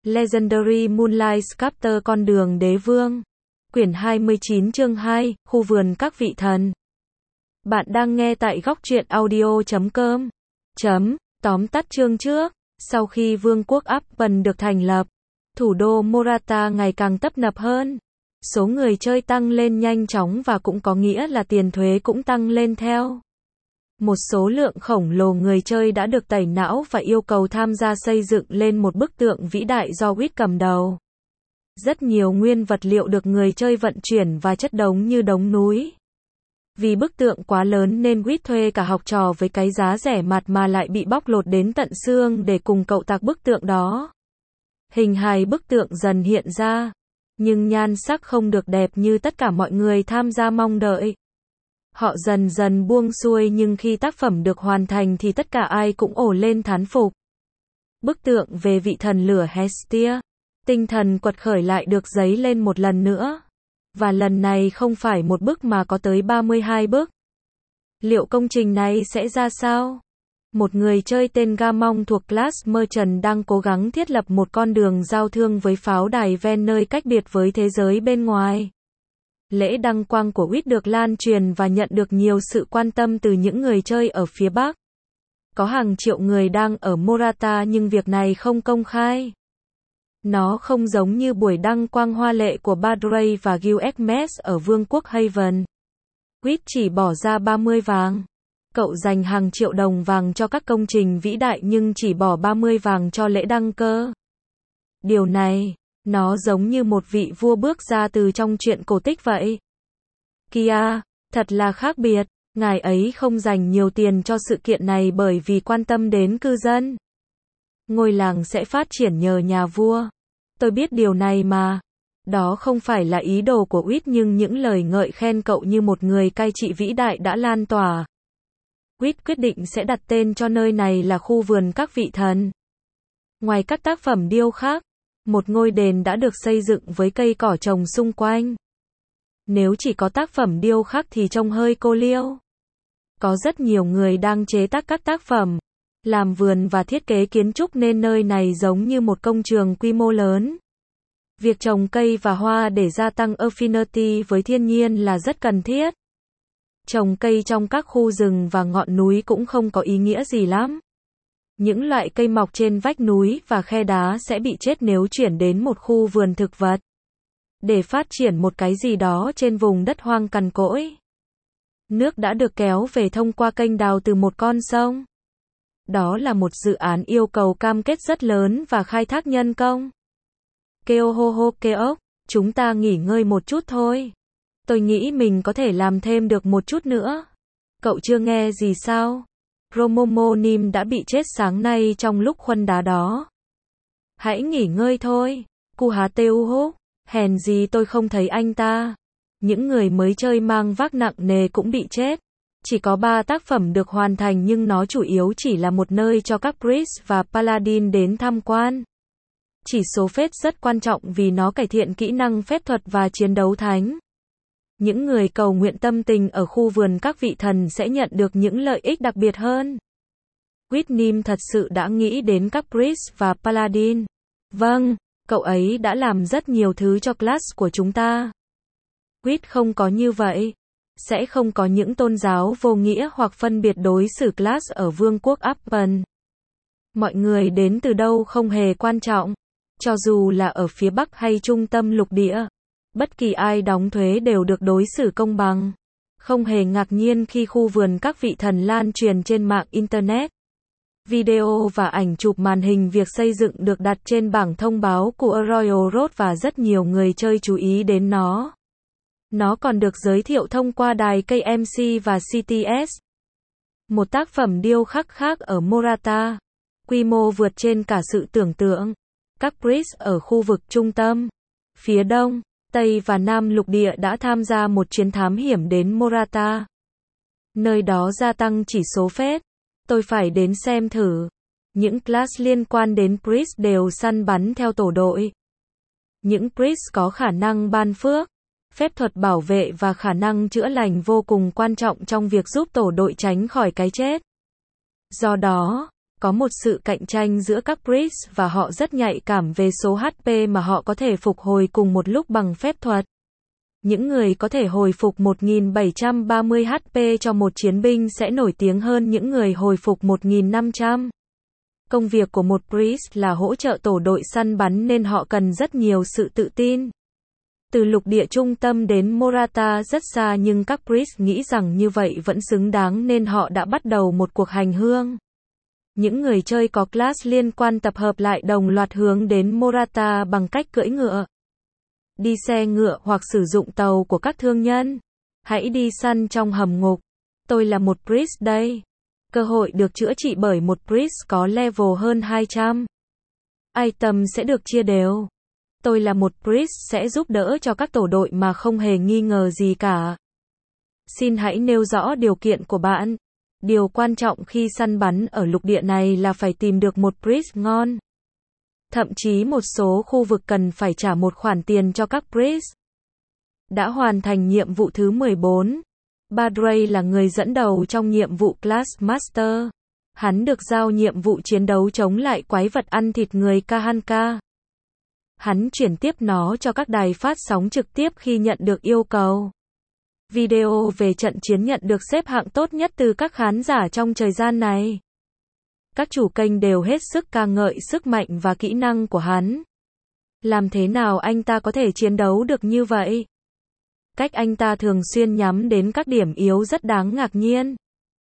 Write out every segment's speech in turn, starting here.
Legendary Moonlight Sculptor Con đường đế vương. Quyển 29 chương 2, khu vườn các vị thần. Bạn đang nghe tại góc truyện audio.com. Tóm tắt chương trước. Sau khi vương quốc Appen được thành lập, thủ đô Morata ngày càng tấp nập hơn. Số người chơi tăng lên nhanh chóng và cũng có nghĩa là tiền thuế cũng tăng lên theo. Một số lượng khổng lồ người chơi đã được tẩy não và yêu cầu tham gia xây dựng lên một bức tượng vĩ đại do Wit cầm đầu. Rất nhiều nguyên vật liệu được người chơi vận chuyển và chất đống như đống núi. Vì bức tượng quá lớn nên Wit thuê cả học trò với cái giá rẻ mạt mà lại bị bóc lột đến tận xương để cùng cậu tạc bức tượng đó. Hình hài bức tượng dần hiện ra, nhưng nhan sắc không được đẹp như tất cả mọi người tham gia mong đợi. Họ dần dần buông xuôi nhưng khi tác phẩm được hoàn thành thì tất cả ai cũng ồ lên thán phục. Bức tượng về vị thần lửa Hestia, tinh thần quật khởi lại được dấy lên một lần nữa. Và lần này không phải một bức mà có tới 32 bức. Liệu công trình này sẽ ra sao? Một người chơi tên Gamong thuộc class Merchant đang cố gắng thiết lập một con đường giao thương với pháo đài ven nơi cách biệt với thế giới bên ngoài. Lễ đăng quang của Wit được lan truyền và nhận được nhiều sự quan tâm từ những người chơi ở phía Bắc. Có hàng triệu người đang ở Morata nhưng việc này không công khai. Nó không giống như buổi đăng quang hoa lệ của Badray và Gilgamesh ở vương quốc Haven. Wit chỉ bỏ ra 30 vàng. Cậu dành hàng triệu đồng vàng cho các công trình vĩ đại nhưng chỉ bỏ 30 vàng cho lễ đăng cơ. Điều này, nó giống như một vị vua bước ra từ trong truyện cổ tích vậy. Kia, thật là khác biệt, ngài ấy không dành nhiều tiền cho sự kiện này bởi vì quan tâm đến cư dân. Ngôi làng sẽ phát triển nhờ nhà vua. Tôi biết điều này mà. Đó không phải là ý đồ của Wit nhưng những lời ngợi khen cậu như một người cai trị vĩ đại đã lan tỏa. Wit quyết định sẽ đặt tên cho nơi này là khu vườn các vị thần. Ngoài các tác phẩm điêu khắc, một ngôi đền đã được xây dựng với cây cỏ trồng xung quanh. Nếu chỉ có tác phẩm điêu khắc thì trông hơi cô liêu. Có rất nhiều người đang chế tác các tác phẩm, làm vườn và thiết kế kiến trúc nên nơi này giống như một công trường quy mô lớn. Việc trồng cây và hoa để gia tăng affinity với thiên nhiên là rất cần thiết. Trồng cây trong các khu rừng và ngọn núi cũng không có ý nghĩa gì lắm. Những loại cây mọc trên vách núi và khe đá sẽ bị chết nếu chuyển đến một khu vườn thực vật. Để phát triển một cái gì đó trên vùng đất hoang cằn cỗi. Nước đã được kéo về thông qua kênh đào từ một con sông. Đó là một dự án yêu cầu cam kết rất lớn và khai thác nhân công. Keohohokeok, chúng ta nghỉ ngơi một chút thôi. Tôi nghĩ mình có thể làm thêm được một chút nữa. Cậu chưa nghe gì sao? Romomonim đã bị chết sáng nay trong lúc khuân đá đó. Hãy nghỉ ngơi thôi. Kuhateuho, hèn gì tôi không thấy anh ta. Những người mới chơi mang vác nặng nề cũng bị chết. Chỉ có 3 tác phẩm được hoàn thành nhưng nó chủ yếu chỉ là một nơi cho các priest và paladin đến tham quan. Chỉ số phép rất quan trọng vì nó cải thiện kỹ năng phép thuật và chiến đấu thánh. Những người cầu nguyện tâm tình ở khu vườn các vị thần sẽ nhận được những lợi ích đặc biệt hơn. Whitnim thật sự đã nghĩ đến các priest và paladin. Vâng, cậu ấy đã làm rất nhiều thứ cho class của chúng ta. Wit không có như vậy. Sẽ không có những tôn giáo vô nghĩa hoặc phân biệt đối xử class ở vương quốc Appen. Mọi người đến từ đâu không hề quan trọng. Cho dù là ở phía Bắc hay trung tâm lục địa. Bất kỳ ai đóng thuế đều được đối xử công bằng. Không hề ngạc nhiên khi khu vườn các vị thần lan truyền trên mạng Internet. Video và ảnh chụp màn hình việc xây dựng được đặt trên bảng thông báo của Royal Road và rất nhiều người chơi chú ý đến nó. Nó còn được giới thiệu thông qua đài KMC và CTS. Một tác phẩm điêu khắc khác ở Morata. Quy mô vượt trên cả sự tưởng tượng. Các priest ở khu vực trung tâm, phía đông, tây và nam lục địa đã tham gia một chuyến thám hiểm đến Morata. Nơi đó gia tăng chỉ số phép. Tôi phải đến xem thử. Những class liên quan đến priest đều săn bắn theo tổ đội. Những priest có khả năng ban phước, phép thuật bảo vệ và khả năng chữa lành vô cùng quan trọng trong việc giúp tổ đội tránh khỏi cái chết. Do đó, Có một sự cạnh tranh giữa các priest và họ rất nhạy cảm về số HP mà họ có thể phục hồi cùng một lúc bằng phép thuật. Những người có thể hồi phục 1730 HP cho một chiến binh sẽ nổi tiếng hơn những người hồi phục 1500. Công việc của một priest là hỗ trợ tổ đội săn bắn nên họ cần rất nhiều sự tự tin. Từ lục địa trung tâm đến Morata rất xa nhưng các priest nghĩ rằng như vậy vẫn xứng đáng nên họ đã bắt đầu một cuộc hành hương. Những người chơi có class liên quan tập hợp lại đồng loạt hướng đến Morata bằng cách cưỡi ngựa, đi xe ngựa hoặc sử dụng tàu của các thương nhân. Hãy đi săn trong hầm ngục. Tôi là một priest đây. Cơ hội được chữa trị bởi một priest có level hơn 200. Item sẽ được chia đều. Tôi là một priest sẽ giúp đỡ cho các tổ đội mà không hề nghi ngờ gì cả. Xin hãy nêu rõ điều kiện của bạn. Điều quan trọng khi săn bắn ở lục địa này là phải tìm được một priest ngon. Thậm chí một số khu vực cần phải trả một khoản tiền cho các priest. Đã hoàn thành nhiệm vụ thứ 14. Badray là người dẫn đầu trong nhiệm vụ Class Master. Hắn được giao nhiệm vụ chiến đấu chống lại quái vật ăn thịt người Kahanka. Hắn chuyển tiếp nó cho các đài phát sóng trực tiếp khi nhận được yêu cầu. Video về trận chiến nhận được xếp hạng tốt nhất từ các khán giả trong thời gian này. Các chủ kênh đều hết sức ca ngợi sức mạnh và kỹ năng của hắn. Làm thế nào anh ta có thể chiến đấu được như vậy? Cách anh ta thường xuyên nhắm đến các điểm yếu rất đáng ngạc nhiên.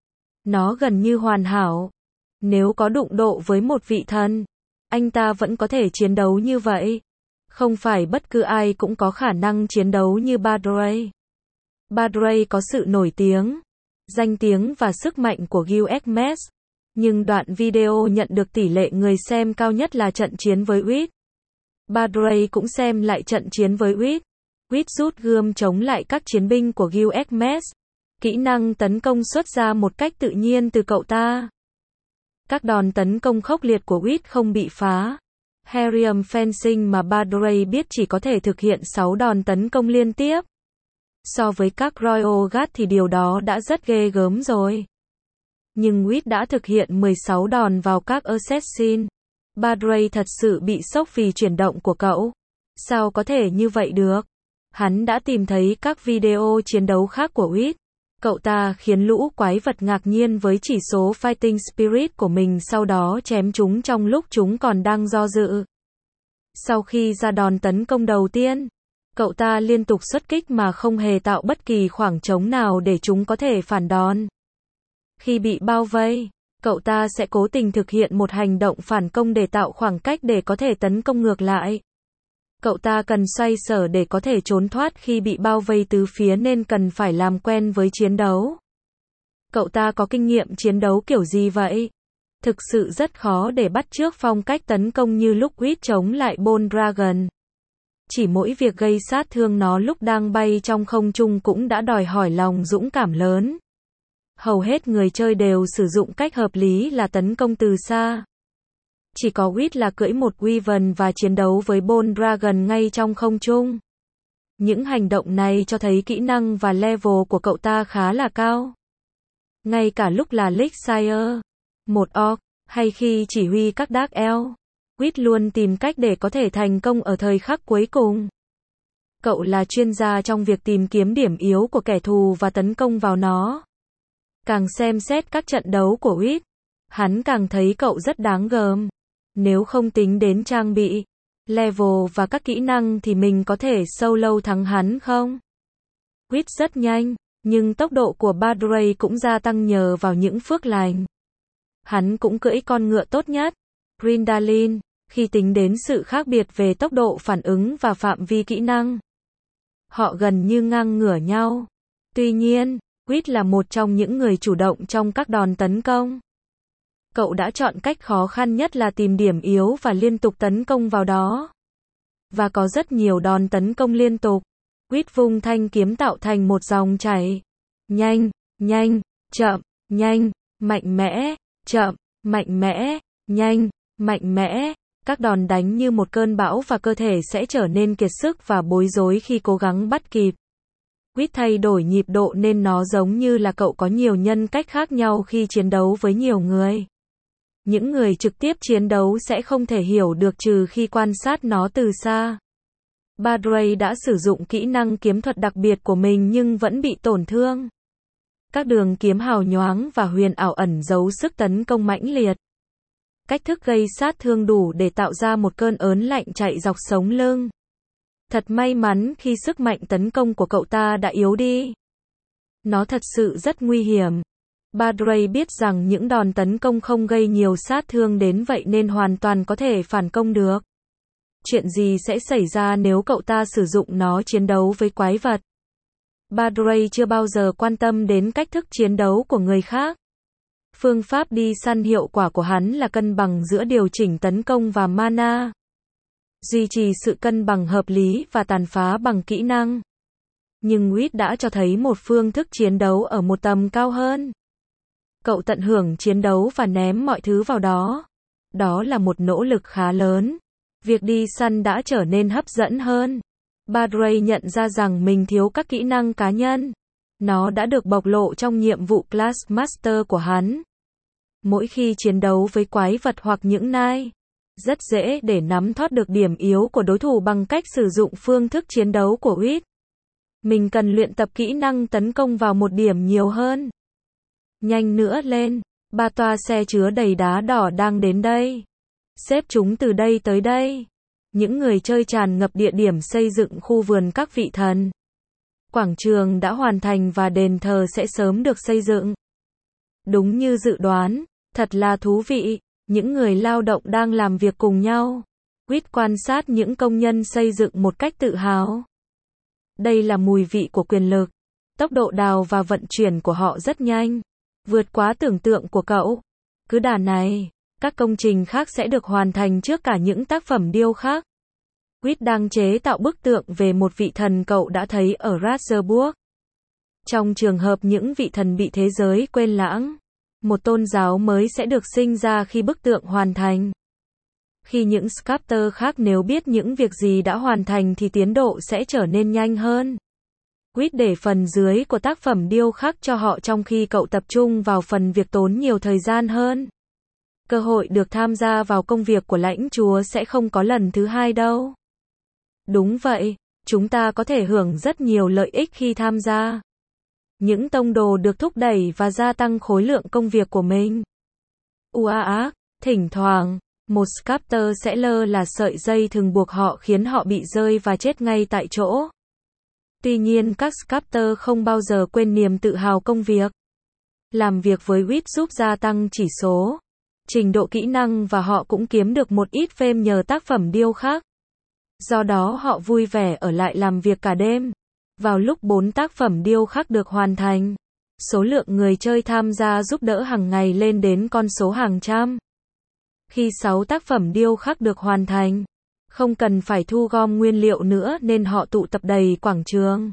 Nó gần như hoàn hảo. Nếu có đụng độ với một vị thần, anh ta vẫn có thể chiến đấu như vậy. Không phải bất cứ ai cũng có khả năng chiến đấu như Badray. Badray có sự nổi tiếng, danh tiếng và sức mạnh của Gilgamesh. Nhưng đoạn video nhận được tỷ lệ người xem cao nhất là trận chiến với Wit. Badray cũng xem lại trận chiến với Wit. Wit rút gươm chống lại các chiến binh của Gilgamesh. Kỹ năng tấn công xuất ra một cách tự nhiên từ cậu ta. Các đòn tấn công khốc liệt của Wit không bị phá. Harrium Fencing mà Badray biết chỉ có thể thực hiện 6 đòn tấn công liên tiếp. So với các Royal Guard thì điều đó đã rất ghê gớm rồi. Nhưng Wit đã thực hiện 16 đòn vào các Assassin. Badray thật sự bị sốc vì chuyển động của cậu. Sao có thể như vậy được? Hắn đã tìm thấy các video chiến đấu khác của Wit. Cậu ta khiến lũ quái vật ngạc nhiên với chỉ số Fighting Spirit của mình, sau đó chém chúng trong lúc chúng còn đang do dự. Sau khi ra đòn tấn công đầu tiên, cậu ta liên tục xuất kích mà không hề tạo bất kỳ khoảng trống nào để chúng có thể phản đòn. Khi bị bao vây, cậu ta sẽ cố tình thực hiện một hành động phản công để tạo khoảng cách để có thể tấn công ngược lại. Cậu ta cần xoay sở để có thể trốn thoát khi bị bao vây từ phía nên cần phải làm quen với chiến đấu. Cậu ta có kinh nghiệm chiến đấu kiểu gì vậy? Thực sự rất khó để bắt chước phong cách tấn công như lúc Wit chống lại Bone Dragon. Chỉ mỗi việc gây sát thương nó lúc đang bay trong không trung cũng đã đòi hỏi lòng dũng cảm lớn. Hầu hết người chơi đều sử dụng cách hợp lý là tấn công từ xa. Chỉ có Wit là cưỡi một Wyvern và chiến đấu với Bone Dragon ngay trong không trung. Những hành động này cho thấy kỹ năng và level của cậu ta khá là cao. Ngay cả lúc là Elixir, một orc, hay khi chỉ huy các Dark Elf, Wit luôn tìm cách để có thể thành công ở thời khắc cuối cùng. Cậu là chuyên gia trong việc tìm kiếm điểm yếu của kẻ thù và tấn công vào nó. Càng xem xét các trận đấu của Wit, hắn càng thấy cậu rất đáng gờm. Nếu không tính đến trang bị, level và các kỹ năng thì mình có thể solo thắng hắn không? Wit rất nhanh, nhưng tốc độ của Badray cũng gia tăng nhờ vào những phước lành. Hắn cũng cưỡi con ngựa tốt nhất, Grindalin, khi tính đến sự khác biệt về tốc độ phản ứng và phạm vi kỹ năng. Họ gần như ngang ngửa nhau. Tuy nhiên, Wit là một trong những người chủ động trong các đòn tấn công. Cậu đã chọn cách khó khăn nhất là tìm điểm yếu và liên tục tấn công vào đó. Và có rất nhiều đòn tấn công liên tục. Wit vung thanh kiếm tạo thành một dòng chảy. Nhanh, nhanh, chậm, nhanh, mạnh mẽ, chậm, mạnh mẽ, nhanh, mạnh mẽ. Các đòn đánh như một cơn bão và cơ thể sẽ trở nên kiệt sức và bối rối khi cố gắng bắt kịp. Wit thay đổi nhịp độ nên nó giống như là cậu có nhiều nhân cách khác nhau khi chiến đấu với nhiều người. Những người trực tiếp chiến đấu sẽ không thể hiểu được trừ khi quan sát nó từ xa. Badray đã sử dụng kỹ năng kiếm thuật đặc biệt của mình nhưng vẫn bị tổn thương. Các đường kiếm hào nhoáng và huyền ảo ẩn giấu sức tấn công mãnh liệt. Cách thức gây sát thương đủ để tạo ra một cơn ớn lạnh chạy dọc sống lưng. Thật may mắn khi sức mạnh tấn công của cậu ta đã yếu đi. Nó thật sự rất nguy hiểm. Badray biết rằng những đòn tấn công không gây nhiều sát thương đến vậy nên hoàn toàn có thể phản công được. Chuyện gì sẽ xảy ra nếu cậu ta sử dụng nó chiến đấu với quái vật? Badray chưa bao giờ quan tâm đến cách thức chiến đấu của người khác. Phương pháp đi săn hiệu quả của hắn là cân bằng giữa điều chỉnh tấn công và mana. Duy trì sự cân bằng hợp lý và tàn phá bằng kỹ năng. Nhưng Witt đã cho thấy một phương thức chiến đấu ở một tầm cao hơn. Cậu tận hưởng chiến đấu và ném mọi thứ vào đó. Đó là một nỗ lực khá lớn. Việc đi săn đã trở nên hấp dẫn hơn. Badray nhận ra rằng mình thiếu các kỹ năng cá nhân. Nó đã được bộc lộ trong nhiệm vụ Class Master của hắn. Mỗi khi chiến đấu với quái vật hoặc những nai, rất dễ để nắm thoát được điểm yếu của đối thủ bằng cách sử dụng phương thức chiến đấu của Witt. Mình cần luyện tập kỹ năng tấn công vào một điểm nhiều hơn. Nhanh nữa lên, 3 toa xe chứa đầy đá đỏ đang đến đây. Xếp chúng từ đây tới đây. Những người chơi tràn ngập địa điểm xây dựng khu vườn các vị thần. Quảng trường đã hoàn thành và đền thờ sẽ sớm được xây dựng. Đúng như dự đoán, thật là thú vị. Những người lao động đang làm việc cùng nhau. Witt quan sát những công nhân xây dựng một cách tự hào. Đây là mùi vị của quyền lực. Tốc độ đào và vận chuyển của họ rất nhanh. Vượt quá tưởng tượng của cậu. Cứ đà này, các công trình khác sẽ được hoàn thành trước cả những tác phẩm điêu khắc. Witt đang chế tạo bức tượng về một vị thần cậu đã thấy ở Ratzeburg. Trong trường hợp những vị thần bị thế giới quên lãng, một tôn giáo mới sẽ được sinh ra khi bức tượng hoàn thành. Khi những sculptor khác nếu biết những việc gì đã hoàn thành thì tiến độ sẽ trở nên nhanh hơn. Witt để phần dưới của tác phẩm điêu khắc cho họ trong khi cậu tập trung vào phần việc tốn nhiều thời gian hơn. Cơ hội được tham gia vào công việc của lãnh chúa sẽ không có lần thứ hai đâu. Đúng vậy, chúng ta có thể hưởng rất nhiều lợi ích khi tham gia. Những tông đồ được thúc đẩy và gia tăng khối lượng công việc của mình. Thỉnh thoảng, một sculptor sẽ lơ là sợi dây thường buộc họ khiến họ bị rơi và chết ngay tại chỗ. Tuy nhiên các sculptor không bao giờ quên niềm tự hào công việc. Làm việc với Witt giúp gia tăng chỉ số, trình độ kỹ năng và họ cũng kiếm được một ít fame nhờ tác phẩm điêu khắc. Do đó họ vui vẻ ở lại làm việc cả đêm. Vào lúc 4 tác phẩm điêu khắc được hoàn thành, số lượng người chơi tham gia giúp đỡ hàng ngày lên đến con số hàng trăm. Khi 6 tác phẩm điêu khắc được hoàn thành, không cần phải thu gom nguyên liệu nữa nên họ tụ tập đầy quảng trường.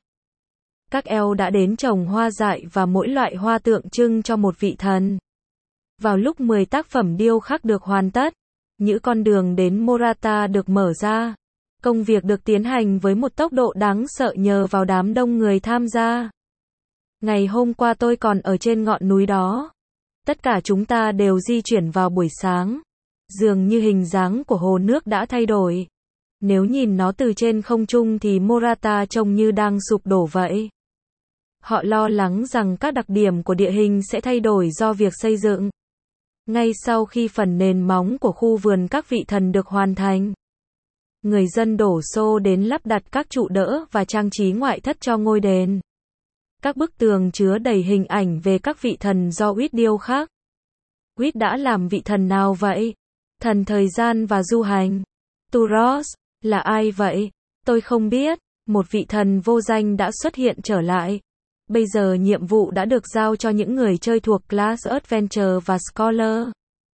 Các elf đã đến trồng hoa dại và mỗi loại hoa tượng trưng cho một vị thần. Vào lúc 10 tác phẩm điêu khắc được hoàn tất, những con đường đến Morata được mở ra. Công việc được tiến hành với một tốc độ đáng sợ nhờ vào đám đông người tham gia. Ngày hôm qua tôi còn ở trên ngọn núi đó. Tất cả chúng ta đều di chuyển vào buổi sáng. Dường như hình dáng của hồ nước đã thay đổi. Nếu nhìn nó từ trên không trung thì Morata trông như đang sụp đổ vậy. Họ lo lắng rằng các đặc điểm của địa hình sẽ thay đổi do việc xây dựng. Ngay sau khi phần nền móng của khu vườn các vị thần được hoàn thành, người dân đổ xô đến lắp đặt các trụ đỡ và trang trí ngoại thất cho ngôi đền. Các bức tường chứa đầy hình ảnh về các vị thần do Witt điêu khắc. Witt đã làm vị thần nào vậy? Thần thời gian và du hành. Turos, là ai vậy? Tôi không biết. Một vị thần vô danh đã xuất hiện trở lại. Bây giờ nhiệm vụ đã được giao cho những người chơi thuộc Class Adventure và Scholar.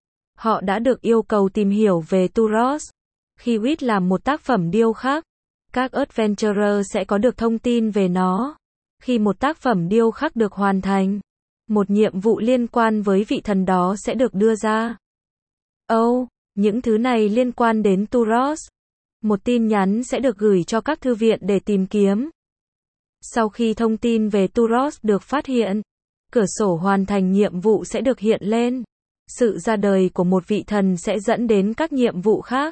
Họ đã được yêu cầu tìm hiểu về Turos. Khi Witt làm một tác phẩm điêu khắc, các Adventurer sẽ có được thông tin về nó. Khi một tác phẩm điêu khắc được hoàn thành, một nhiệm vụ liên quan với vị thần đó sẽ được đưa ra. Những thứ này liên quan đến Turos. Một tin nhắn sẽ được gửi cho các thư viện để tìm kiếm. Sau khi thông tin về Turos được phát hiện, cửa sổ hoàn thành nhiệm vụ sẽ được hiện lên. Sự ra đời của một vị thần sẽ dẫn đến các nhiệm vụ khác.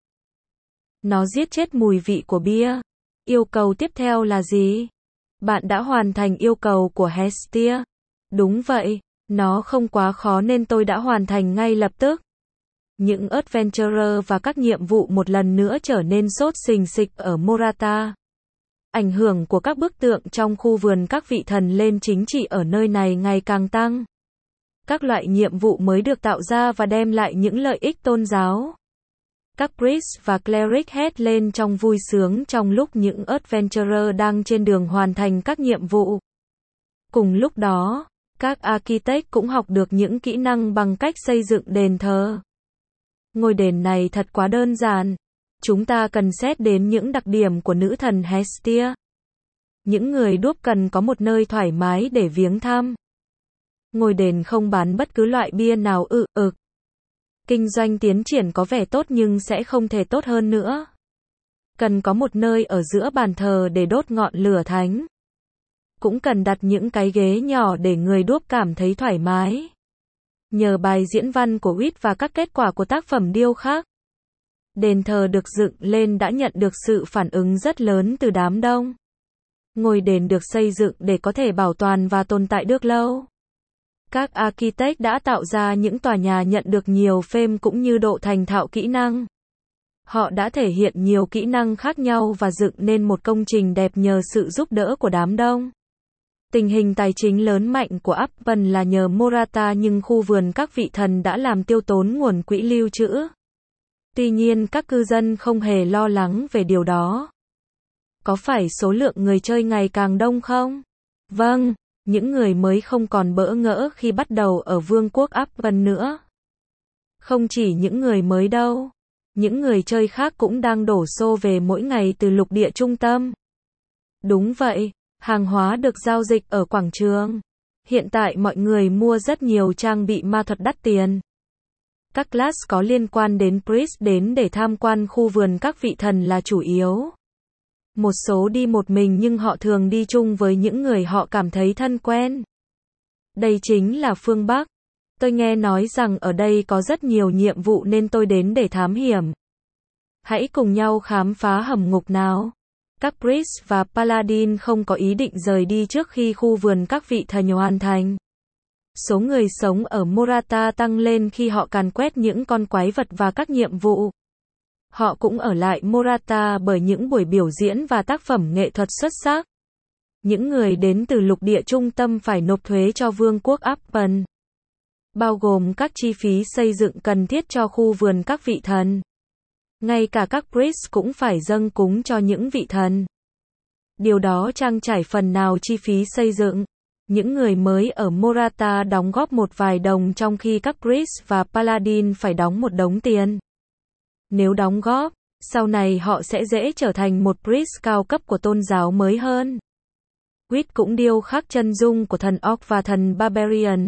Nó giết chết mùi vị của bia. Yêu cầu tiếp theo là gì? Bạn đã hoàn thành yêu cầu của Hestia. Đúng vậy, nó không quá khó nên tôi đã hoàn thành ngay lập tức. Những adventurer và các nhiệm vụ một lần nữa trở nên sốt sình sịch ở Morata. Ảnh hưởng của các bức tượng trong khu vườn các vị thần lên chính trị ở nơi này ngày càng tăng. Các loại nhiệm vụ mới được tạo ra và đem lại những lợi ích tôn giáo. Các priest và cleric hét lên trong vui sướng trong lúc những adventurer đang trên đường hoàn thành các nhiệm vụ. Cùng lúc đó, các architect cũng học được những kỹ năng bằng cách xây dựng đền thờ. Ngôi đền này thật quá đơn giản. Chúng ta cần xét đến những đặc điểm của nữ thần Hestia. Những người đuốc cần có một nơi thoải mái để viếng thăm. Ngôi đền không bán bất cứ loại bia nào Kinh doanh tiến triển có vẻ tốt nhưng sẽ không thể tốt hơn nữa. Cần có một nơi ở giữa bàn thờ để đốt ngọn lửa thánh. Cũng cần đặt những cái ghế nhỏ để người đuốc cảm thấy thoải mái. Nhờ bài diễn văn của Witt và các kết quả của tác phẩm điêu khắc, đền thờ được dựng lên đã nhận được sự phản ứng rất lớn từ đám đông. Ngôi đền được xây dựng để có thể bảo toàn và tồn tại được lâu. Các architect đã tạo ra những tòa nhà nhận được nhiều phêm cũng như độ thành thạo kỹ năng. Họ đã thể hiện nhiều kỹ năng khác nhau và dựng nên một công trình đẹp nhờ sự giúp đỡ của đám đông. Tình hình tài chính lớn mạnh của Upton là nhờ Morata nhưng khu vườn các vị thần đã làm tiêu tốn nguồn quỹ lưu trữ. Tuy nhiên các cư dân không hề lo lắng về điều đó. Có phải số lượng người chơi ngày càng đông không? Vâng, những người mới không còn bỡ ngỡ khi bắt đầu ở vương quốc Upton nữa. Không chỉ những người mới đâu. Những người chơi khác cũng đang đổ xô về mỗi ngày từ lục địa trung tâm. Đúng vậy, hàng hóa được giao dịch ở quảng trường. Hiện tại mọi người mua rất nhiều trang bị ma thuật đắt tiền. Các class có liên quan đến priest đến để tham quan khu vườn các vị thần là chủ yếu. Một số đi một mình nhưng họ thường đi chung với những người họ cảm thấy thân quen. Đây chính là phương Bắc. Tôi nghe nói rằng ở đây có rất nhiều nhiệm vụ nên tôi đến để thám hiểm. Hãy cùng nhau khám phá hầm ngục nào. Các priest và paladin không có ý định rời đi trước khi khu vườn các vị thần hoàn thành. Số người sống ở Morata tăng lên khi họ càn quét những con quái vật và các nhiệm vụ. Họ cũng ở lại Morata bởi những buổi biểu diễn và tác phẩm nghệ thuật xuất sắc. Những người đến từ lục địa trung tâm phải nộp thuế cho vương quốc Upton, bao gồm các chi phí xây dựng cần thiết cho khu vườn các vị thần. Ngay cả các priest cũng phải dâng cúng cho những vị thần. Điều đó trang trải phần nào chi phí xây dựng. Những người mới ở Morata đóng góp một vài đồng trong khi các priest và paladin phải đóng một đống tiền. Nếu đóng góp, sau này họ sẽ dễ trở thành một priest cao cấp của tôn giáo mới hơn. Witt cũng điêu khắc chân dung của thần Orc và thần Barbarian.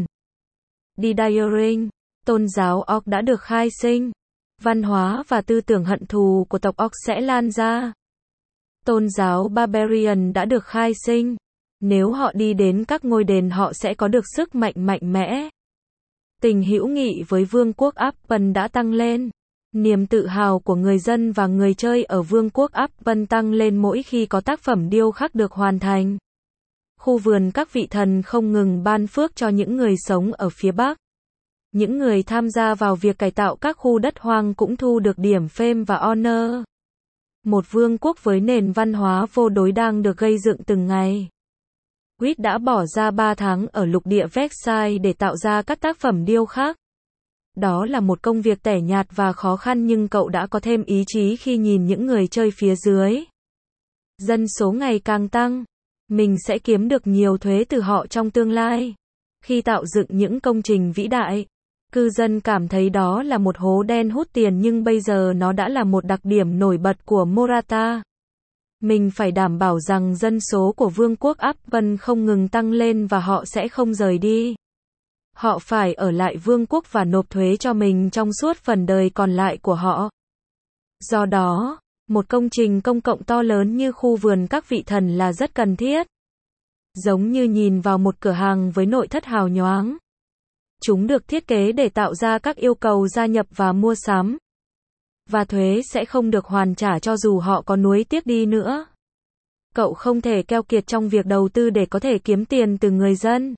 Didiering, tôn giáo Orc đã được khai sinh. Văn hóa và tư tưởng hận thù của tộc Orc sẽ lan ra. Tôn giáo Barbarian đã được khai sinh. Nếu họ đi đến các ngôi đền họ sẽ có được sức mạnh mạnh mẽ. Tình hữu nghị với vương quốc Upton đã tăng lên. Niềm tự hào của người dân và người chơi ở vương quốc Upton tăng lên mỗi khi có tác phẩm điêu khắc được hoàn thành. Khu vườn các vị thần không ngừng ban phước cho những người sống ở phía Bắc. Những người tham gia vào việc cải tạo các khu đất hoang cũng thu được điểm fame và honor. Một vương quốc với nền văn hóa vô đối đang được gây dựng từng ngày. Witt đã bỏ ra 3 tháng ở lục địa Versailles để tạo ra các tác phẩm điêu khắc. Đó là một công việc tẻ nhạt và khó khăn nhưng cậu đã có thêm ý chí khi nhìn những người chơi phía dưới. Dân số ngày càng tăng. Mình sẽ kiếm được nhiều thuế từ họ trong tương lai. Khi tạo dựng những công trình vĩ đại, cư dân cảm thấy đó là một hố đen hút tiền nhưng bây giờ nó đã là một đặc điểm nổi bật của Morata. Mình phải đảm bảo rằng dân số của vương quốc Upton không ngừng tăng lên và họ sẽ không rời đi. Họ phải ở lại vương quốc và nộp thuế cho mình trong suốt phần đời còn lại của họ. Do đó, một công trình công cộng to lớn như khu vườn các vị thần là rất cần thiết. Giống như nhìn vào một cửa hàng với nội thất hào nhoáng. Chúng được thiết kế để tạo ra các yêu cầu gia nhập và mua sắm. Và thuế sẽ không được hoàn trả cho dù họ có nuối tiếc đi nữa. Cậu không thể keo kiệt trong việc đầu tư để có thể kiếm tiền từ người dân.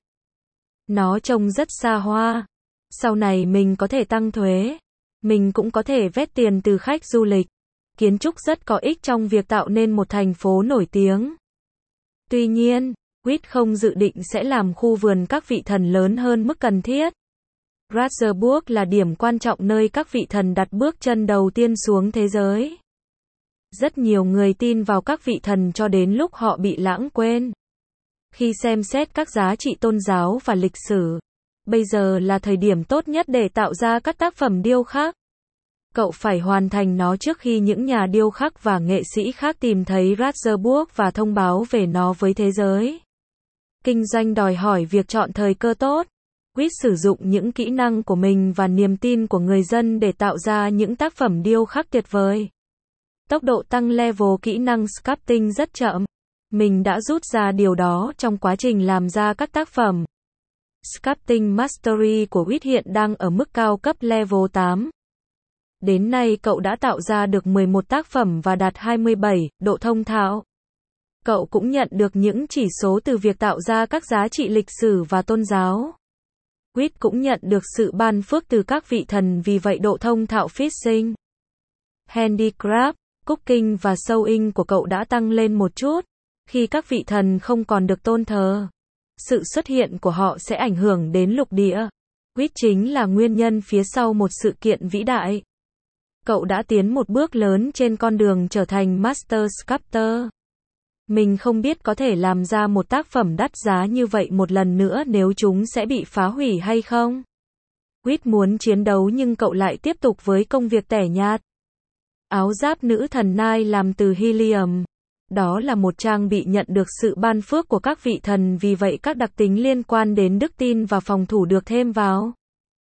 Nó trông rất xa hoa. Sau này mình có thể tăng thuế. Mình cũng có thể vét tiền từ khách du lịch. Kiến trúc rất có ích trong việc tạo nên một thành phố nổi tiếng. Tuy nhiên, Witt không dự định sẽ làm khu vườn các vị thần lớn hơn mức cần thiết. Ratzeburg là điểm quan trọng nơi các vị thần đặt bước chân đầu tiên xuống thế giới. Rất nhiều người tin vào các vị thần cho đến lúc họ bị lãng quên. Khi xem xét các giá trị tôn giáo và lịch sử, bây giờ là thời điểm tốt nhất để tạo ra các tác phẩm điêu khắc. Cậu phải hoàn thành nó trước khi những nhà điêu khắc và nghệ sĩ khác tìm thấy Ratzeburg và thông báo về nó với thế giới. Kinh doanh đòi hỏi việc chọn thời cơ tốt. Witt sử dụng những kỹ năng của mình và niềm tin của người dân để tạo ra những tác phẩm điêu khắc tuyệt vời. Tốc độ tăng level kỹ năng sculpting rất chậm. Mình đã rút ra điều đó trong quá trình làm ra các tác phẩm. Sculpting Mastery của Witt hiện đang ở mức cao cấp level 8. Đến nay cậu đã tạo ra được 11 tác phẩm và đạt 27 độ thông thạo. Cậu cũng nhận được những chỉ số từ việc tạo ra các giá trị lịch sử và tôn giáo. Witt cũng nhận được sự ban phước từ các vị thần, vì vậy độ thông thạo fishing, handicraft, cooking và sewing của cậu đã tăng lên một chút. Khi các vị thần không còn được tôn thờ, sự xuất hiện của họ sẽ ảnh hưởng đến lục địa. Witt chính là nguyên nhân phía sau một sự kiện vĩ đại. Cậu đã tiến một bước lớn trên con đường trở thành Master Sculptor. Mình không biết có thể làm ra một tác phẩm đắt giá như vậy một lần nữa nếu chúng sẽ bị phá hủy hay không. Witt muốn chiến đấu nhưng cậu lại tiếp tục với công việc tẻ nhạt. Áo giáp nữ thần Nai làm từ helium. Đó là một trang bị nhận được sự ban phước của các vị thần, vì vậy các đặc tính liên quan đến đức tin và phòng thủ được thêm vào.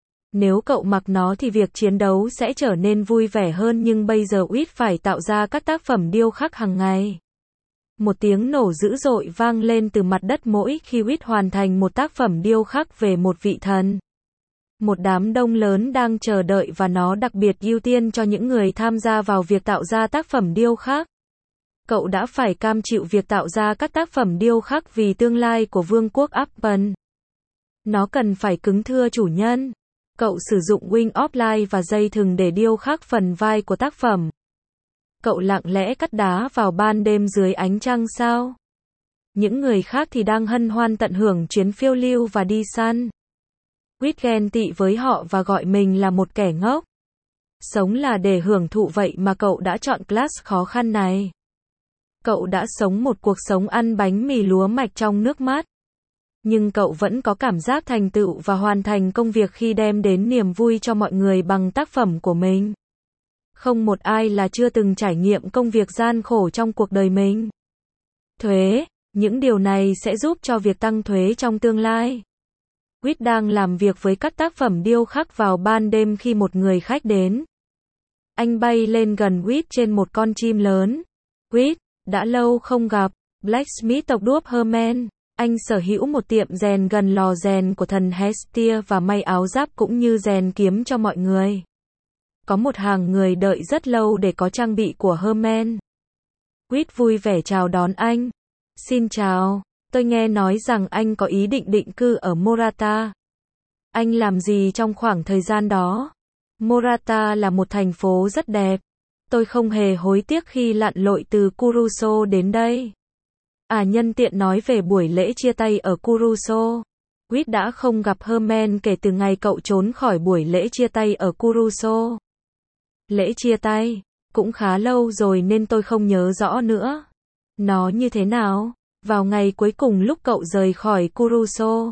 Nếu cậu mặc nó thì việc chiến đấu sẽ trở nên vui vẻ hơn, nhưng bây giờ Witt phải tạo ra các tác phẩm điêu khắc hàng ngày. Một tiếng nổ dữ dội vang lên từ mặt đất mỗi khi Witt hoàn thành một tác phẩm điêu khắc về một vị thần. Một đám đông lớn đang chờ đợi và nó đặc biệt ưu tiên cho những người tham gia vào việc tạo ra tác phẩm điêu khắc. Cậu đã phải cam chịu việc tạo ra các tác phẩm điêu khắc vì tương lai của vương quốc Appen. Nó cần phải cứng thưa chủ nhân. Cậu sử dụng Wing of Light và dây thừng để điêu khắc phần vai của tác phẩm. Cậu lặng lẽ cắt đá vào ban đêm dưới ánh trăng sao. Những người khác thì đang hân hoan tận hưởng chuyến phiêu lưu và đi săn. Witt ghen tị với họ và gọi mình là một kẻ ngốc. Sống là để hưởng thụ, vậy mà cậu đã chọn class khó khăn này. Cậu đã sống một cuộc sống ăn bánh mì lúa mạch trong nước mắt. Nhưng cậu vẫn có cảm giác thành tựu và hoàn thành công việc khi đem đến niềm vui cho mọi người bằng tác phẩm của mình. Không một ai là chưa từng trải nghiệm công việc gian khổ trong cuộc đời mình. Thuế, những điều này sẽ giúp cho việc tăng thuế trong tương lai. Witt đang làm việc với các tác phẩm điêu khắc vào ban đêm khi một người khách đến. Anh bay lên gần Witt trên một con chim lớn. Witt, đã lâu không gặp. Blacksmith tộc đuốc Herman. Anh sở hữu một tiệm rèn gần lò rèn của thần Hestia và may áo giáp cũng như rèn kiếm cho mọi người. Có một hàng người đợi rất lâu để có trang bị của Herman. Witt vui vẻ chào đón anh. Xin chào, tôi nghe nói rằng anh có ý định định cư ở Morata. Anh làm gì trong khoảng thời gian đó? Morata là một thành phố rất đẹp. Tôi không hề hối tiếc khi lặn lội từ Kuruso đến đây. Nhân tiện nói về buổi lễ chia tay ở Kuruso. Witt đã không gặp Herman kể từ ngày cậu trốn khỏi buổi lễ chia tay ở Kuruso. Lễ chia tay, cũng khá lâu rồi nên tôi không nhớ rõ nữa. Nó như thế nào? Vào ngày cuối cùng lúc cậu rời khỏi Kuruso.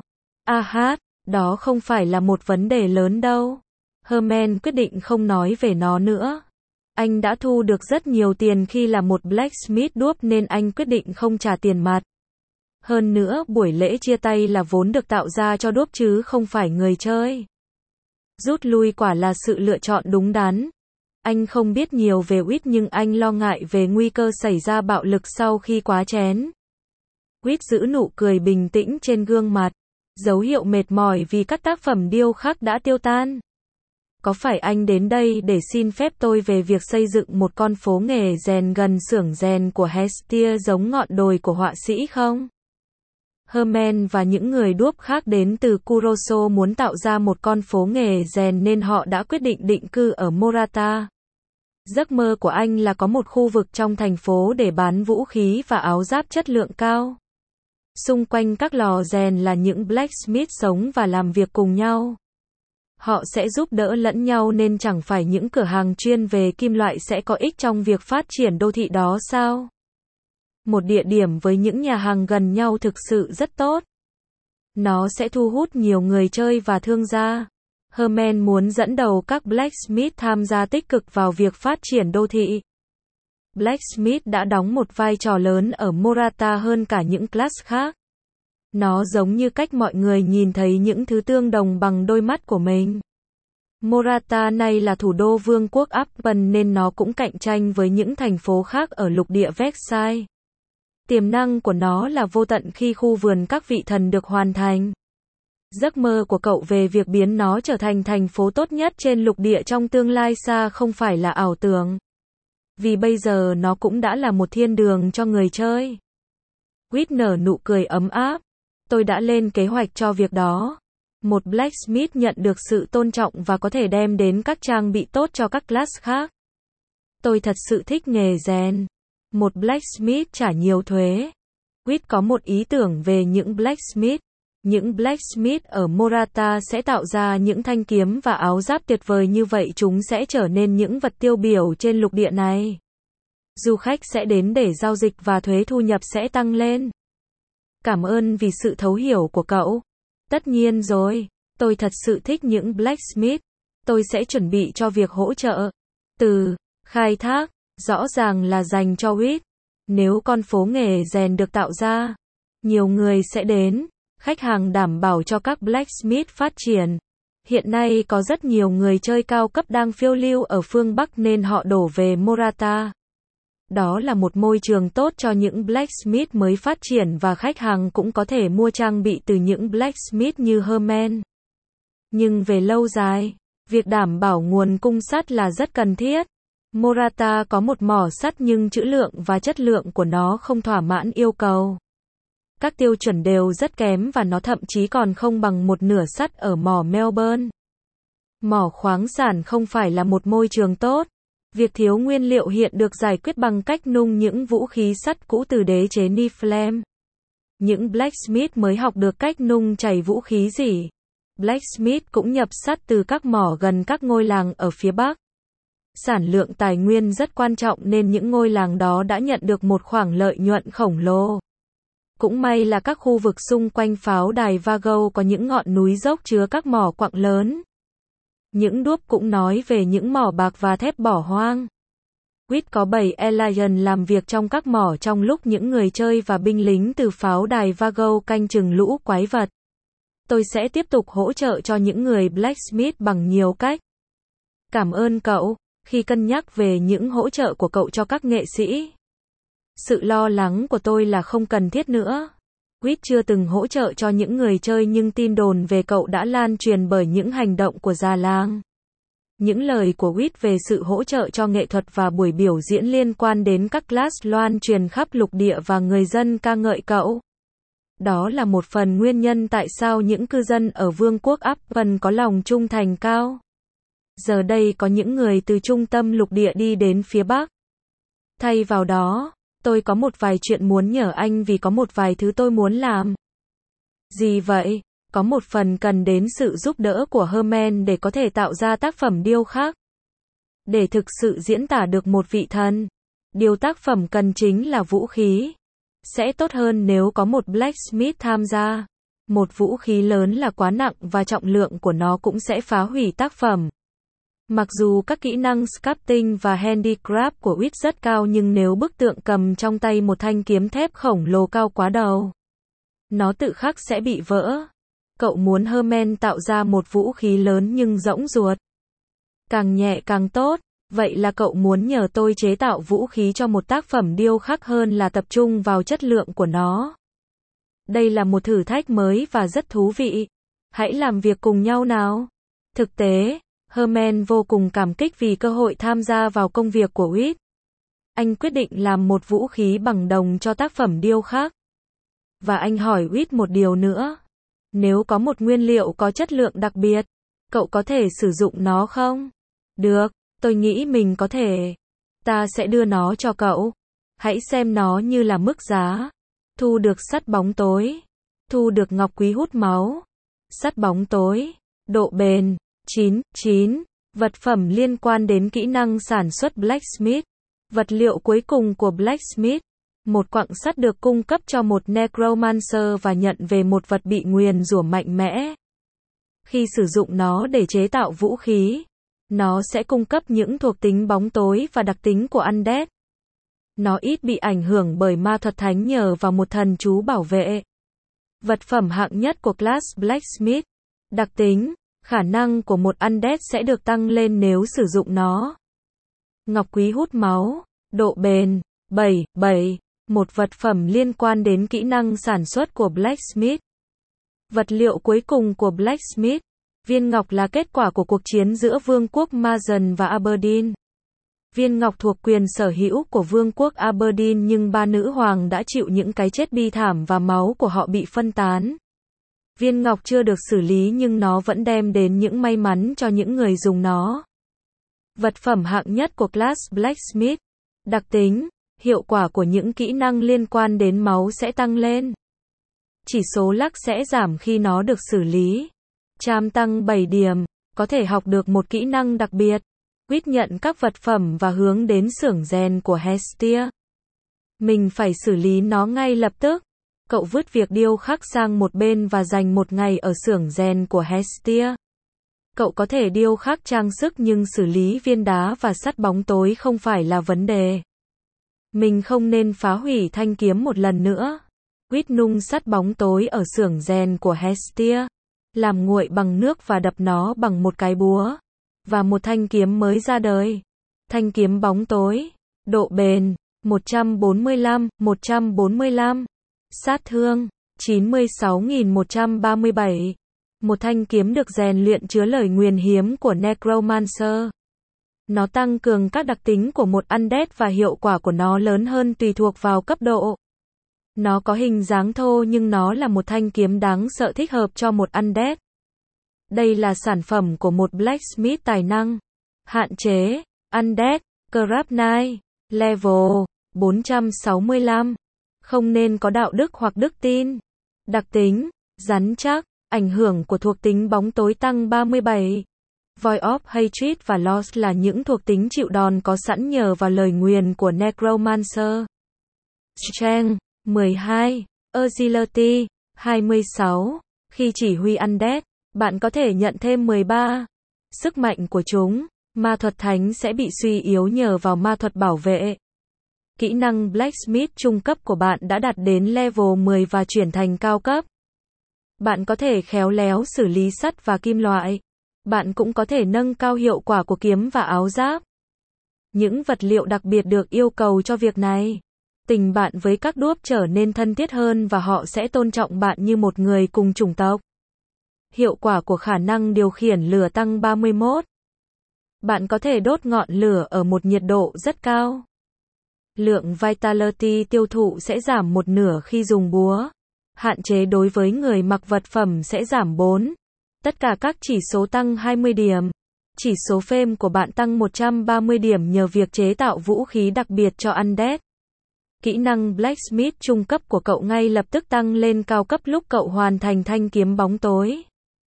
Đó không phải là một vấn đề lớn đâu. Herman quyết định không nói về nó nữa. Anh đã thu được rất nhiều tiền khi là một blacksmith đuốc nên anh quyết định không trả tiền mặt. Hơn nữa, buổi lễ chia tay là vốn được tạo ra cho đuốc chứ không phải người chơi. Rút lui quả là sự lựa chọn đúng đắn. Anh không biết nhiều về Witt nhưng anh lo ngại về nguy cơ xảy ra bạo lực sau khi quá chén. Witt giữ nụ cười bình tĩnh trên gương mặt. Dấu hiệu mệt mỏi vì các tác phẩm điêu khắc đã tiêu tan. Có phải anh đến đây để xin phép tôi về việc xây dựng một con phố nghề rèn gần xưởng rèn của Hestia giống ngọn đồi của họa sĩ không? Herman và những người đuốc khác đến từ Kuroso muốn tạo ra một con phố nghề rèn nên họ đã quyết định định cư ở Morata. Giấc mơ của anh là có một khu vực trong thành phố để bán vũ khí và áo giáp chất lượng cao. Xung quanh các lò rèn là những blacksmith sống và làm việc cùng nhau. Họ sẽ giúp đỡ lẫn nhau nên chẳng phải những cửa hàng chuyên về kim loại sẽ có ích trong việc phát triển đô thị đó sao? Một địa điểm với những nhà hàng gần nhau thực sự rất tốt. Nó sẽ thu hút nhiều người chơi và thương gia. Herman muốn dẫn đầu các blacksmith tham gia tích cực vào việc phát triển đô thị. Blacksmith đã đóng một vai trò lớn ở Morata hơn cả những class khác. Nó giống như cách mọi người nhìn thấy những thứ tương đồng bằng đôi mắt của mình. Morata này là thủ đô vương quốc Appen nên nó cũng cạnh tranh với những thành phố khác ở lục địa Versailles. Tiềm năng của nó là vô tận khi khu vườn các vị thần được hoàn thành. Giấc mơ của cậu về việc biến nó trở thành thành phố tốt nhất trên lục địa trong tương lai xa không phải là ảo tưởng. Vì bây giờ nó cũng đã là một thiên đường cho người chơi. Whit nở nụ cười ấm áp. Tôi đã lên kế hoạch cho việc đó. Một blacksmith nhận được sự tôn trọng và có thể đem đến các trang bị tốt cho các class khác. Tôi thật sự thích nghề rèn. Một blacksmith trả nhiều thuế. Whit có một ý tưởng về những blacksmith. Những blacksmith ở Morata sẽ tạo ra những thanh kiếm và áo giáp tuyệt vời như vậy, chúng sẽ trở nên những vật tiêu biểu trên lục địa này. Du khách sẽ đến để giao dịch và thuế thu nhập sẽ tăng lên. Cảm ơn vì sự thấu hiểu của cậu. Tất nhiên rồi, tôi thật sự thích những blacksmith. Tôi sẽ chuẩn bị cho việc hỗ trợ. Từ khai thác, rõ ràng là dành cho Whit. Nếu con phố nghề rèn được tạo ra, nhiều người sẽ đến. Khách hàng đảm bảo cho các blacksmith phát triển. Hiện nay có rất nhiều người chơi cao cấp đang phiêu lưu ở phương Bắc nên họ đổ về Morata. Đó là một môi trường tốt cho những blacksmith mới phát triển và khách hàng cũng có thể mua trang bị từ những blacksmith như Herman. Nhưng về lâu dài, việc đảm bảo nguồn cung sắt là rất cần thiết. Morata có một mỏ sắt nhưng trữ lượng và chất lượng của nó không thỏa mãn yêu cầu. Các tiêu chuẩn đều rất kém và nó thậm chí còn không bằng một nửa sắt ở mỏ Melbourne. Mỏ khoáng sản không phải là một môi trường tốt. Việc thiếu nguyên liệu hiện được giải quyết bằng cách nung những vũ khí sắt cũ từ đế chế Niflheim. Những blacksmith mới học được cách nung chảy vũ khí gì. Blacksmith cũng nhập sắt từ các mỏ gần các ngôi làng ở phía Bắc. Sản lượng tài nguyên rất quan trọng nên những ngôi làng đó đã nhận được một khoản lợi nhuận khổng lồ. Cũng may là các khu vực xung quanh pháo đài Vago có những ngọn núi dốc chứa các mỏ quặng lớn. Những đuốc cũng nói về những mỏ bạc và thép bỏ hoang. Whit có 7 alien làm việc trong các mỏ trong lúc những người chơi và binh lính từ pháo đài Vago canh chừng lũ quái vật. Tôi sẽ tiếp tục hỗ trợ cho những người blacksmith bằng nhiều cách. Cảm ơn cậu, khi cân nhắc về những hỗ trợ của cậu cho các nghệ sĩ. Sự lo lắng của tôi là không cần thiết nữa. Whit chưa từng hỗ trợ cho những người chơi nhưng tin đồn về cậu đã lan truyền bởi những hành động của già làng. Những lời của Whit về sự hỗ trợ cho nghệ thuật và buổi biểu diễn liên quan đến các class loan truyền khắp lục địa và người dân ca ngợi cậu. Đó là một phần nguyên nhân tại sao những cư dân ở vương quốc Appen có lòng trung thành cao. Giờ đây có những người từ trung tâm lục địa đi đến phía Bắc. Thay vào đó, tôi có một vài chuyện muốn nhờ anh vì có một vài thứ tôi muốn làm. Gì vậy? Có một phần cần đến sự giúp đỡ của Herman để có thể tạo ra tác phẩm điêu khắc. Để thực sự diễn tả được một vị thần, điều tác phẩm cần chính là vũ khí. Sẽ tốt hơn nếu có một blacksmith tham gia. Một vũ khí lớn là quá nặng và trọng lượng của nó cũng sẽ phá hủy tác phẩm. Mặc dù các kỹ năng sculpting và handicraft của Whit rất cao nhưng nếu bức tượng cầm trong tay một thanh kiếm thép khổng lồ cao quá đầu, nó tự khắc sẽ bị vỡ. Cậu muốn Herman tạo ra một vũ khí lớn nhưng rỗng ruột. Càng nhẹ càng tốt. Vậy là cậu muốn nhờ tôi chế tạo vũ khí cho một tác phẩm điêu khắc hơn là tập trung vào chất lượng của nó. Đây là một thử thách mới và rất thú vị. Hãy làm việc cùng nhau nào. Thực tế, Herman vô cùng cảm kích vì cơ hội tham gia vào công việc của Whit. Anh quyết định làm một vũ khí bằng đồng cho tác phẩm điêu khắc. Và anh hỏi Whit một điều nữa. Nếu có một nguyên liệu có chất lượng đặc biệt, cậu có thể sử dụng nó không? Được, tôi nghĩ mình có thể. Ta sẽ đưa nó cho cậu. Hãy xem nó như là mức giá. Thu được sắt bóng tối. Thu được ngọc quý hút máu. Sắt bóng tối. Độ bền. 9. Vật phẩm liên quan đến kỹ năng sản xuất Blacksmith. Vật liệu cuối cùng của Blacksmith. Một quặng sắt được cung cấp cho một Necromancer và nhận về một vật bị nguyền rủa mạnh mẽ. Khi sử dụng nó để chế tạo vũ khí, nó sẽ cung cấp những thuộc tính bóng tối và đặc tính của Undead. Nó ít bị ảnh hưởng bởi ma thuật thánh nhờ vào một thần chú bảo vệ. Vật phẩm hạng nhất của class Blacksmith. Đặc tính, khả năng của một Undead sẽ được tăng lên nếu sử dụng nó. Ngọc quý hút máu, độ bền, 7. Một vật phẩm liên quan đến kỹ năng sản xuất của Blacksmith. Vật liệu cuối cùng của Blacksmith. Viên ngọc là kết quả của cuộc chiến giữa Vương quốc Mazen và Aberdeen. Viên ngọc thuộc quyền sở hữu của Vương quốc Aberdeen nhưng ba nữ hoàng đã chịu những cái chết bi thảm và máu của họ bị phân tán. Viên ngọc chưa được xử lý nhưng nó vẫn đem đến những may mắn cho những người dùng nó. Vật phẩm hạng nhất của class Blacksmith. Đặc tính, hiệu quả của những kỹ năng liên quan đến máu sẽ tăng lên. Chỉ số luck sẽ giảm khi nó được xử lý. Charm tăng 7 điểm, có thể học được một kỹ năng đặc biệt. Whit nhận các vật phẩm và hướng đến xưởng rèn của Hestia. Mình phải xử lý nó ngay lập tức. Cậu vứt việc điêu khắc sang một bên và dành một ngày ở xưởng rèn của Hestia. Cậu có thể điêu khắc trang sức nhưng xử lý viên đá và sắt bóng tối không phải là vấn đề. Mình không nên phá hủy thanh kiếm một lần nữa. Whit nung sắt bóng tối ở xưởng rèn của Hestia. Làm nguội bằng nước và đập nó bằng một cái búa. Và một thanh kiếm mới ra đời. Thanh kiếm bóng tối. Độ bền. 145. Sát thương. 96.137. Một thanh kiếm được rèn luyện chứa lời nguyền hiếm của Necromancer. Nó tăng cường các đặc tính của một Undead và hiệu quả của nó lớn hơn tùy thuộc vào cấp độ. Nó có hình dáng thô nhưng nó là một thanh kiếm đáng sợ thích hợp cho một Undead. Đây là sản phẩm của một Blacksmith tài năng. Hạn chế, Undead, Corrupt Knight, Level 465. Không nên có đạo đức hoặc đức tin. Đặc tính, rắn chắc, ảnh hưởng của thuộc tính bóng tối tăng 37. Void of Hatred và Loss là những thuộc tính chịu đòn có sẵn nhờ vào lời nguyền của Necromancer. Strength 12. Agility 26. Khi chỉ huy Undead, bạn có thể nhận thêm 13. Sức mạnh của chúng, ma thuật thánh sẽ bị suy yếu nhờ vào ma thuật bảo vệ. Kỹ năng Blacksmith trung cấp của bạn đã đạt đến level 10 và chuyển thành cao cấp. Bạn có thể khéo léo xử lý sắt và kim loại. Bạn cũng có thể nâng cao hiệu quả của kiếm và áo giáp. Những vật liệu đặc biệt được yêu cầu cho việc này. Tình bạn với các đuốc trở nên thân thiết hơn và họ sẽ tôn trọng bạn như một người cùng chủng tộc. Hiệu quả của khả năng điều khiển lửa tăng 31. Bạn có thể đốt ngọn lửa ở một nhiệt độ rất cao. Lượng Vitality tiêu thụ sẽ giảm một nửa khi dùng búa. Hạn chế đối với người mặc vật phẩm sẽ giảm 4. Tất cả các chỉ số tăng 20 điểm. Chỉ số Fame của bạn tăng 130 điểm nhờ việc chế tạo vũ khí đặc biệt cho Undead. Kỹ năng Blacksmith trung cấp của cậu ngay lập tức tăng lên cao cấp lúc cậu hoàn thành thanh kiếm bóng tối.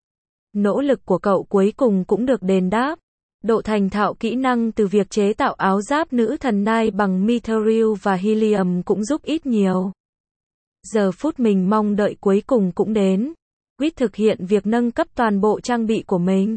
Nỗ lực của cậu cuối cùng cũng được đền đáp. Độ thành thạo kỹ năng từ việc chế tạo áo giáp nữ thần Nai bằng Mithril và Helium cũng giúp ít nhiều. Giờ phút mình mong đợi cuối cùng cũng đến. Whit thực hiện việc nâng cấp toàn bộ trang bị của mình.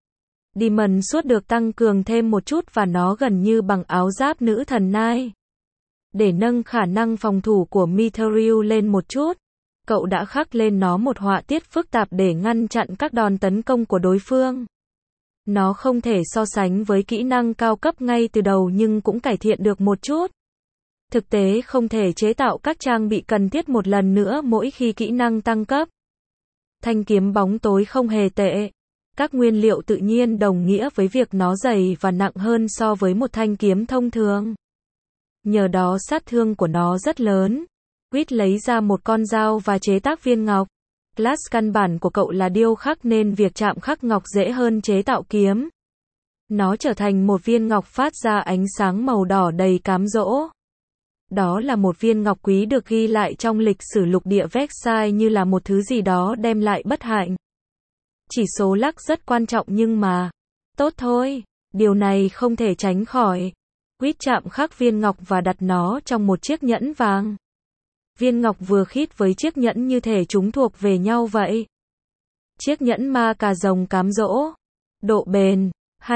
Demon Sword được tăng cường thêm một chút và nó gần như bằng áo giáp nữ thần Nai. Để nâng khả năng phòng thủ của Mithril lên một chút, cậu đã khắc lên nó một họa tiết phức tạp để ngăn chặn các đòn tấn công của đối phương. Nó không thể so sánh với kỹ năng cao cấp ngay từ đầu nhưng cũng cải thiện được một chút. Thực tế không thể chế tạo các trang bị cần thiết một lần nữa mỗi khi kỹ năng tăng cấp. Thanh kiếm bóng tối không hề tệ. Các nguyên liệu tự nhiên đồng nghĩa với việc nó dày và nặng hơn so với một thanh kiếm thông thường. Nhờ đó sát thương của nó rất lớn. Quýt lấy ra một con dao và chế tác viên ngọc. Class căn bản của cậu là điêu khắc nên việc chạm khắc ngọc dễ hơn chế tạo kiếm. Nó trở thành một viên ngọc phát ra ánh sáng màu đỏ đầy cám dỗ. Đó là một viên ngọc quý được ghi lại trong lịch sử lục địa Versailles như là một thứ gì đó đem lại bất hạnh. Chỉ số luck rất quan trọng nhưng mà, tốt thôi, điều này không thể tránh khỏi. Quýt chạm khắc viên ngọc và đặt nó trong một chiếc nhẫn vàng. Viên ngọc vừa khít với chiếc nhẫn như thể chúng thuộc về nhau vậy. Chiếc nhẫn ma cà rồng cám dỗ. Độ bền,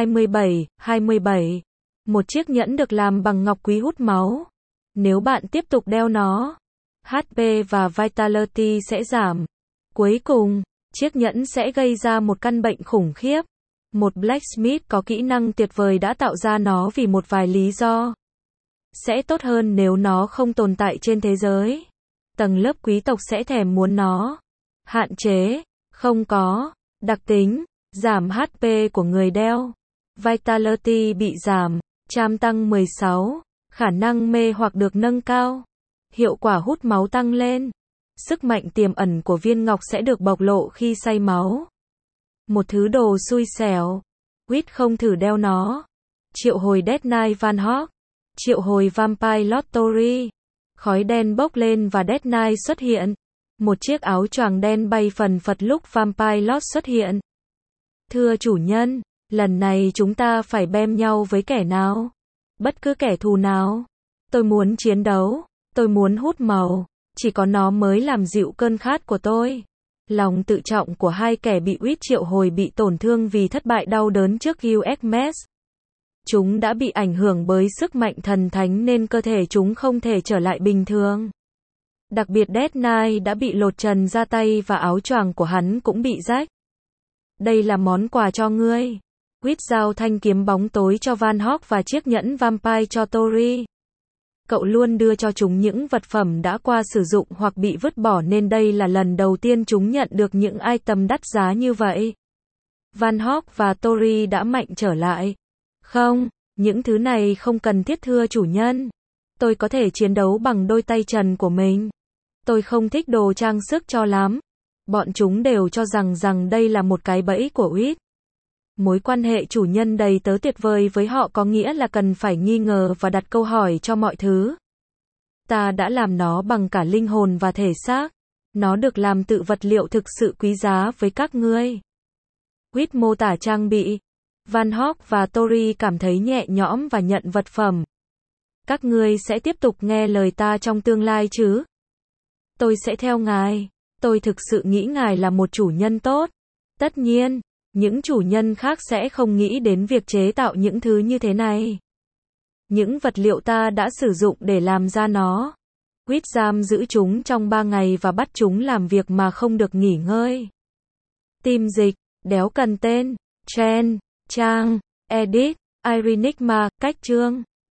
27. Một chiếc nhẫn được làm bằng ngọc quý hút máu. Nếu bạn tiếp tục đeo nó, HP và Vitality sẽ giảm. Cuối cùng, chiếc nhẫn sẽ gây ra một căn bệnh khủng khiếp. Một blacksmith có kỹ năng tuyệt vời đã tạo ra nó vì một vài lý do. Sẽ tốt hơn nếu nó không tồn tại trên thế giới. Tầng lớp quý tộc sẽ thèm muốn nó. Hạn chế, không có. Đặc tính, giảm HP của người đeo. Vitality bị giảm, charm tăng 16. Khả năng mê hoặc được nâng cao. Hiệu quả hút máu tăng lên. Sức mạnh tiềm ẩn của viên ngọc sẽ được bộc lộ khi say máu. Một thứ đồ xui xẻo. Quýt không thử đeo nó. Triệu hồi Dead Knight Van Hawk. Triệu hồi Vampire Lottery. Khói đen bốc lên và Dead Knight xuất hiện. Một chiếc áo choàng đen bay phần phật lúc Vampire Lord xuất hiện. Thưa chủ nhân, lần này chúng ta phải bem nhau với kẻ nào? Bất cứ kẻ thù nào. Tôi muốn chiến đấu. Tôi muốn hút màu. Chỉ có nó mới làm dịu cơn khát của tôi. Lòng tự trọng của hai kẻ bị Quýt triệu hồi bị tổn thương vì thất bại đau đớn trước UXMS. Chúng đã bị ảnh hưởng bởi sức mạnh thần thánh nên cơ thể chúng không thể trở lại bình thường. Đặc biệt Dead Knight đã bị lột trần da tay và áo choàng của hắn cũng bị rách. Đây là món quà cho ngươi. Quýt giao thanh kiếm bóng tối cho Van Hawk và chiếc nhẫn Vampire cho Tori. Cậu luôn đưa cho chúng những vật phẩm đã qua sử dụng hoặc bị vứt bỏ nên đây là lần đầu tiên chúng nhận được những item đắt giá như vậy. Van Hawk và Tori đã mạnh trở lại. Không, những thứ này không cần thiết thưa chủ nhân. Tôi có thể chiến đấu bằng đôi tay trần của mình. Tôi không thích đồ trang sức cho lắm. Bọn chúng đều cho rằng đây là một cái bẫy của Quýt. Mối quan hệ chủ nhân đầy tớ tuyệt vời với họ có nghĩa là cần phải nghi ngờ và đặt câu hỏi cho mọi thứ. Ta đã làm nó bằng cả linh hồn và thể xác. Nó được làm từ vật liệu thực sự quý giá với các ngươi. Quýt mô tả trang bị. Van Hawk và Tori cảm thấy nhẹ nhõm và nhận vật phẩm. Các ngươi sẽ tiếp tục nghe lời ta trong tương lai chứ? Tôi sẽ theo ngài. Tôi thực sự nghĩ ngài là một chủ nhân tốt. Tất nhiên, những chủ nhân khác sẽ không nghĩ đến việc chế tạo những thứ như thế này. Những vật liệu ta đã sử dụng để làm ra nó. Quýt giam giữ chúng trong 3 ngày và bắt chúng làm việc mà không được nghỉ ngơi. Team dịch, đéo cần tên, trend, trang, edit, Irenigma, cách chương.